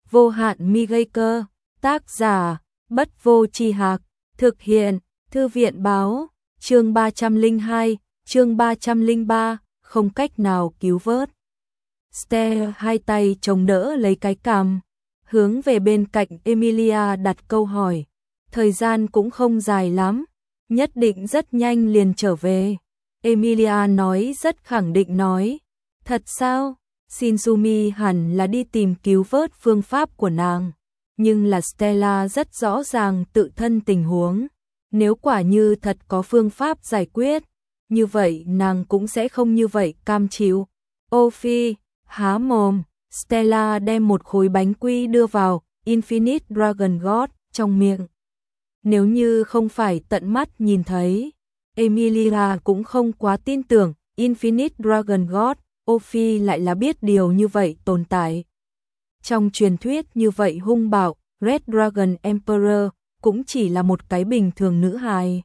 vô hạn mi gây cơ, tác giả, Bất Vô Tri Hạc, thực hiện, Thư viện báo, chương 302, chương 303, không cách nào cứu vớt. Stella hai tay chống đỡ lấy cái cằm, hướng về bên cạnh Emilia đặt câu hỏi. Thời gian cũng không dài lắm, nhất định rất nhanh liền trở về. Emilia nói rất khẳng định nói. Thật sao? Shinsumi hẳn là đi tìm cứu vớt phương pháp của nàng. Nhưng là Stella rất rõ ràng tự thân tình huống. Nếu quả như thật có phương pháp giải quyết, như vậy nàng cũng sẽ không như vậy cam chịu. Ô phi, há mồm, Stella đem một khối bánh quy đưa vào Infinite Dragon God trong miệng. Nếu như không phải tận mắt nhìn thấy, Emilia cũng không quá tin tưởng Infinite Dragon God, Ô phi lại là biết điều như vậy tồn tại. Trong truyền thuyết như vậy hung bạo, Red Dragon Emperor cũng chỉ là một cái bình thường nữ hài.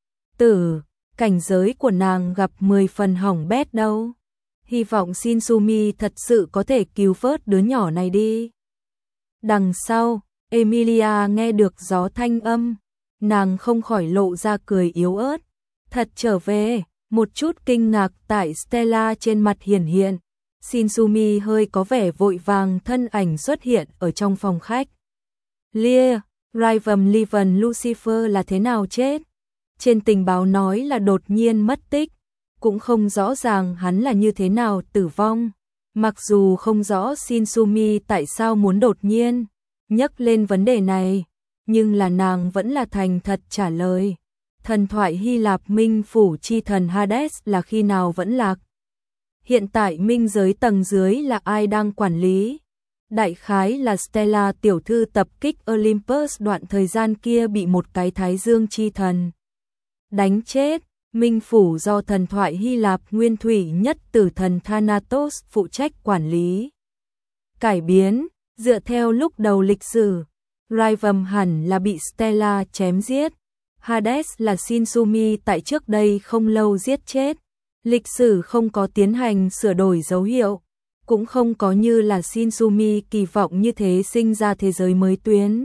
Cảnh giới của nàng gặp 10 phần hỏng bét đâu. Hy vọng Shinsumi thật sự có thể cứu vớt đứa nhỏ này đi. Đằng sau, Emilia nghe được gió thanh âm, nàng không khỏi lộ ra cười yếu ớt. Thật trở về, một chút kinh ngạc tại Stella trên mặt hiển hiện. Shinsumi hơi có vẻ vội vàng thân ảnh xuất hiện ở trong phòng khách. Lear, Riven Leven Lucifer là thế nào chết? Trên tình báo nói là đột nhiên mất tích, cũng không rõ ràng hắn là như thế nào tử vong. Mặc dù không rõ Shinsumi tại sao muốn đột nhiên nhắc lên vấn đề này, nhưng là nàng vẫn là thành thật trả lời. Thần thoại Hy Lạp minh phủ chi thần Hades là khi nào vẫn lạc? Hiện tại minh giới tầng dưới là ai đang quản lý? Đại khái là Stella tiểu thư tập kích Olympus đoạn thời gian kia bị một cái thái dương chi thần đánh chết. Minh phủ do thần thoại Hy Lạp nguyên thủy nhất tử thần Thanatos phụ trách quản lý. Cải biến, dựa theo lúc đầu lịch sử, Riven hẳn là bị Stella chém giết. Hades là Shinsumi tại trước đây không lâu giết chết. Lịch sử không có tiến hành sửa đổi dấu hiệu, cũng không có như là Shinsumi kỳ vọng như thế sinh ra thế giới mới tuyến.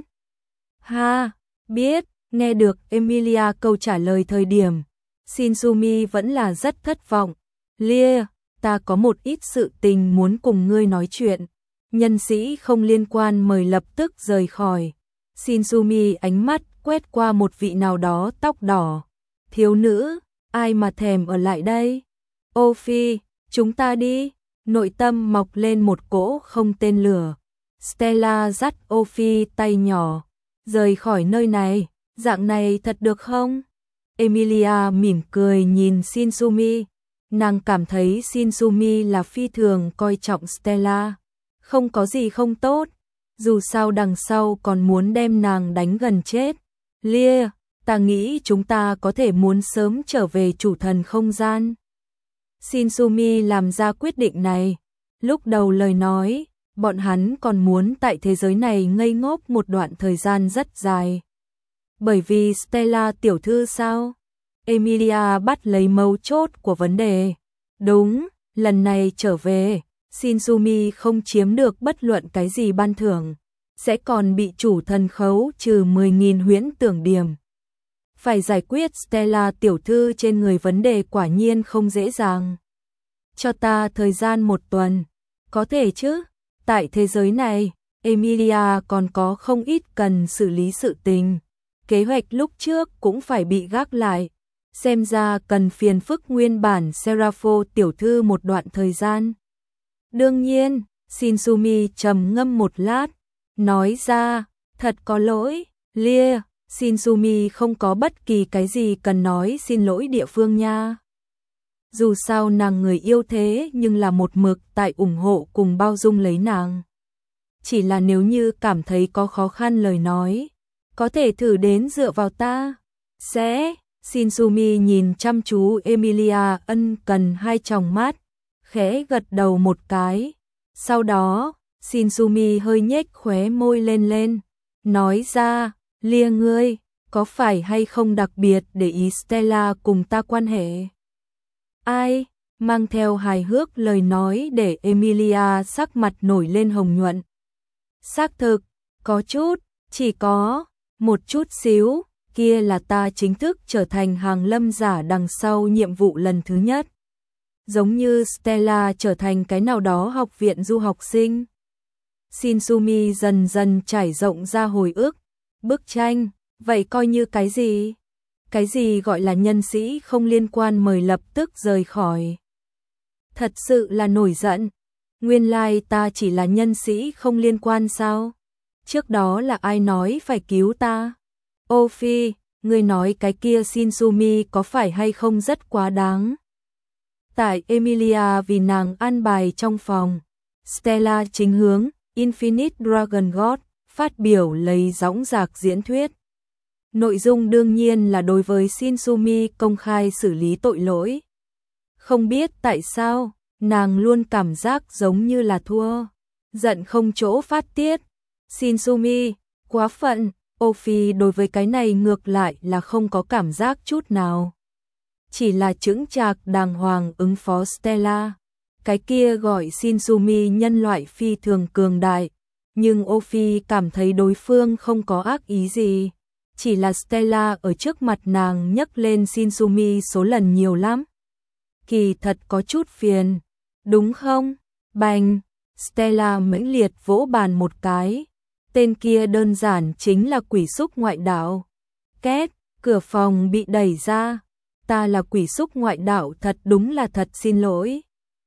Ha, biết, nghe được Emilia câu trả lời thời điểm, Shinsumi vẫn là rất thất vọng. Lear, ta có một ít sự tình muốn cùng ngươi nói chuyện. Nhân sĩ không liên quan mời lập tức rời khỏi. Shinsumi ánh mắt quét qua một vị nào đó tóc đỏ. Thiếu nữ, ai mà thèm ở lại đây? Ô phi, chúng ta đi. Nội tâm mọc lên một cỗ không tên lửa. Stella dắt Ô phi tay nhỏ. Rời khỏi nơi này, dạng này thật được không? Emilia mỉm cười nhìn Shinsumi. Nàng cảm thấy Shinsumi là phi thường coi trọng Stella. Không có gì không tốt. Dù sao đằng sau còn muốn đem nàng đánh gần chết. Lear, ta nghĩ chúng ta có thể muốn sớm trở về chủ thần không gian. Shinsumi làm ra quyết định này. Lúc đầu lời nói, bọn hắn còn muốn tại thế giới này ngây ngốc một đoạn thời gian rất dài. Bởi vì Stella tiểu thư sao? Emilia bắt lấy mấu chốt của vấn đề. Đúng, lần này trở về, Shinsumi không chiếm được bất luận cái gì ban thưởng, sẽ còn bị chủ thần khấu trừ 10.000 huyễn tưởng điểm. Phải giải quyết Stella tiểu thư trên người vấn đề quả nhiên không dễ dàng. Cho ta thời gian 1 tuần, có thể chứ? Tại thế giới này, Emilia còn có không ít cần xử lý sự tình. Kế hoạch lúc trước cũng phải bị gác lại. Xem ra cần phiền phức nguyên bản Serapho tiểu thư một đoạn thời gian. Đương nhiên, Shinsumi trầm ngâm một lát, nói ra, thật có lỗi, Lear, Shinsumi không có bất kỳ cái gì cần nói xin lỗi địa phương nha. Dù sao nàng người yêu thế nhưng là một mực tại ủng hộ cùng bao dung lấy nàng. Chỉ là nếu như cảm thấy có khó khăn lời nói, có thể thử đến dựa vào ta. Sẽ, Shinsumi nhìn chăm chú Emilia ân cần hai tròng mắt, khẽ gật đầu một cái. Sau đó, Shinsumi hơi nhếch khóe môi lên, nói ra, Lear ngươi, có phải hay không đặc biệt để ý Stella cùng ta quan hệ? Ai? Mang theo hài hước lời nói để Emilia sắc mặt nổi lên hồng nhuận. Xác thực, có chút, chỉ có một chút xíu, kia là ta chính thức trở thành hàng lâm giả đằng sau nhiệm vụ lần thứ nhất. Giống như Stella trở thành cái nào đó học viện du học sinh. Shinsumi dần dần trải rộng ra hồi ức, bức tranh, vậy coi như cái gì? Cái gì gọi là nhân sĩ không liên quan mời lập tức rời khỏi? Thật sự là nổi giận. Nguyên lai ta chỉ là nhân sĩ không liên quan sao? Trước đó là ai nói phải cứu ta? Ô Phi, ngươi nói cái kia Shinsumi có phải hay không rất quá đáng? Tại Emilia vì nàng an bài trong phòng, Stella chính hướng Infinite Dragon God phát biểu lấy dõng dạc diễn thuyết. Nội dung đương nhiên là đối với Shinsumi công khai xử lý tội lỗi. Không biết tại sao, nàng luôn cảm giác giống như là thua, giận không chỗ phát tiết. Shinsumi, quá phận, Ophie đối với cái này ngược lại là không có cảm giác chút nào. Chỉ là chững chạc đàng hoàng ứng phó Stella. Cái kia gọi Shinsumi nhân loại phi thường cường đại, nhưng Ophie cảm thấy đối phương không có ác ý gì. Chỉ là Stella ở trước mặt nàng nhắc lên Shinsumi số lần nhiều lắm. Kỳ thật có chút phiền, đúng không? Bành, Stella mãnh liệt vỗ bàn một cái. Tên kia đơn giản chính là quỷ xúc ngoại đạo. Két, cửa phòng bị đẩy ra. Ta là quỷ xúc ngoại đạo, thật đúng là thật xin lỗi.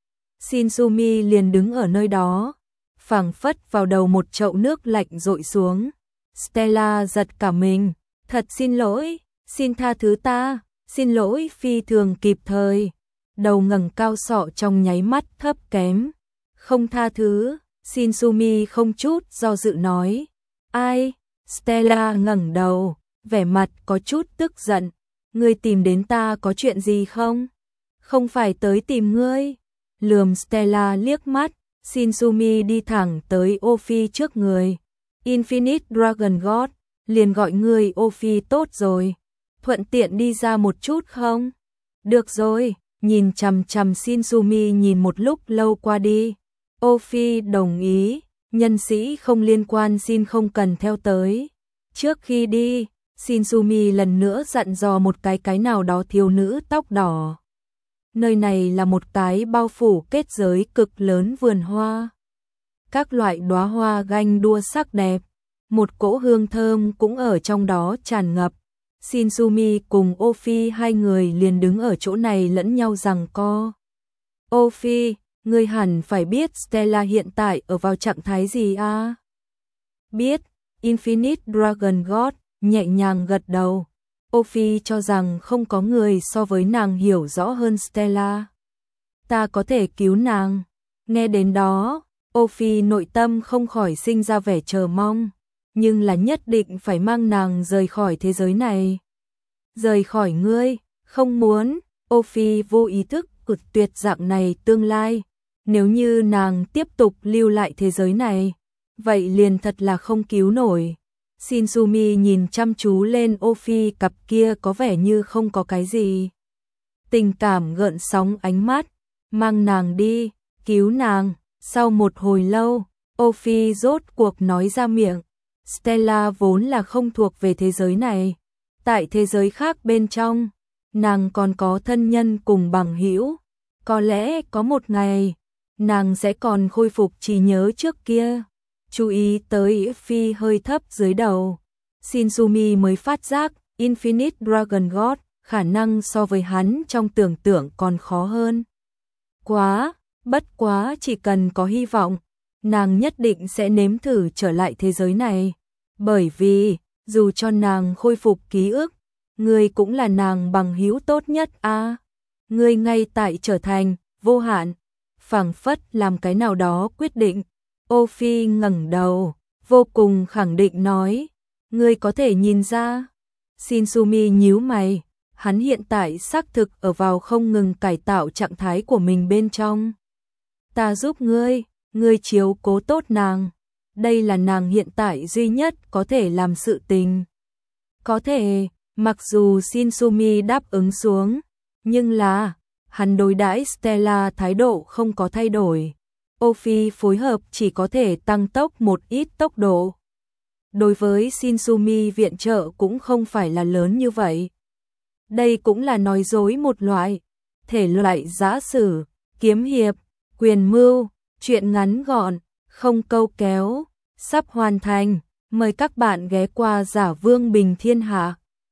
Shinsumi liền đứng ở nơi đó, phảng phất vào đầu một chậu nước lạnh dội xuống. Stella giật cả mình, thật xin lỗi, xin tha thứ ta, xin lỗi phi thường kịp thời. Đầu ngẩng cao sọ trong nháy mắt thấp kém. Không tha thứ, Shinsumi không chút do dự nói. Ai? Stella ngẩng đầu, vẻ mặt có chút tức giận. Ngươi tìm đến ta có chuyện gì không? Không phải tới tìm ngươi. Lườm Stella liếc mắt, Shinsumi đi thẳng tới Ophie trước người. Infinite Dragon God, liền gọi ngươi Ophie tốt rồi. Thuận tiện đi ra một chút không? Được rồi, nhìn chằm chằm Shinsumi nhìn một lúc lâu qua đi. Ophie đồng ý, nhân sĩ không liên quan xin không cần theo tới. Trước khi đi, Shinsumi lần nữa dặn dò một cái nào đó thiếu nữ tóc đỏ. Nơi này là một cái bao phủ kết giới cực lớn vườn hoa. Các loại đóa hoa ganh đua sắc đẹp, một cỗ hương thơm cũng ở trong đó tràn ngập. Shinsumi cùng Ophie hai người liền đứng ở chỗ này lẫn nhau giằng co. Ophie, ngươi hẳn phải biết Stella hiện tại ở vào trạng thái gì à? Biết, Infinite Dragon God nhẹ nhàng gật đầu. Ophie cho rằng không có người so với nàng hiểu rõ hơn Stella. Ta có thể cứu nàng. Nghe đến đó, Ophie nội tâm không khỏi sinh ra vẻ chờ mong. Nhưng là nhất định phải mang nàng rời khỏi thế giới này. Rời khỏi ngươi, không muốn. Ophie vô ý thức cự tuyệt dạng này tương lai. Nếu như nàng tiếp tục lưu lại thế giới này, vậy liền thật là không cứu nổi. Shinsumi nhìn chăm chú lên Ophie, cặp kia có vẻ như không có cái gì. Tình cảm gợn sóng ánh mắt, mang nàng đi, cứu nàng. Sau một hồi lâu, Ophie rốt cuộc nói ra miệng. Stella vốn là không thuộc về thế giới này. Tại thế giới khác bên trong, nàng còn có thân nhân cùng bằng hữu. Có lẽ có một ngày, nàng sẽ còn khôi phục trí nhớ trước kia. Chú ý tới Phi hơi thấp dưới đầu. Shinsumi mới phát giác Infinite Dragon God khả năng so với hắn trong tưởng tượng còn khó hơn. Bất quá chỉ cần có hy vọng, nàng nhất định sẽ nếm thử trở lại thế giới này. Bởi vì, dù cho nàng khôi phục ký ức, ngươi cũng là nàng bằng hữu tốt nhất a. Ngươi ngay tại trở thành vô hạn, phảng phất làm cái nào đó quyết định. Ophie ngẩng đầu, vô cùng khẳng định nói, ngươi có thể nhìn ra. Shinsumi nhíu mày, hắn hiện tại xác thực ở vào không ngừng cải tạo trạng thái của mình bên trong. Ta giúp ngươi chiếu cố tốt nàng. Đây là nàng hiện tại duy nhất có thể làm sự tình. Có thể, mặc dù Shinsumi đáp ứng xuống, nhưng là, hắn đối đãi Stella thái độ không có thay đổi. Ofi phối hợp chỉ có thể tăng tốc một ít tốc độ. Đối với Shinsumi viện trợ cũng không phải là lớn như vậy. Đây cũng là nói dối một loại, thể loại giã sử, kiếm hiệp, quyền mưu, truyện ngắn gọn, không câu kéo, sắp hoàn thành. Mời các bạn ghé qua Giả Vương Bình Thiên Hạ.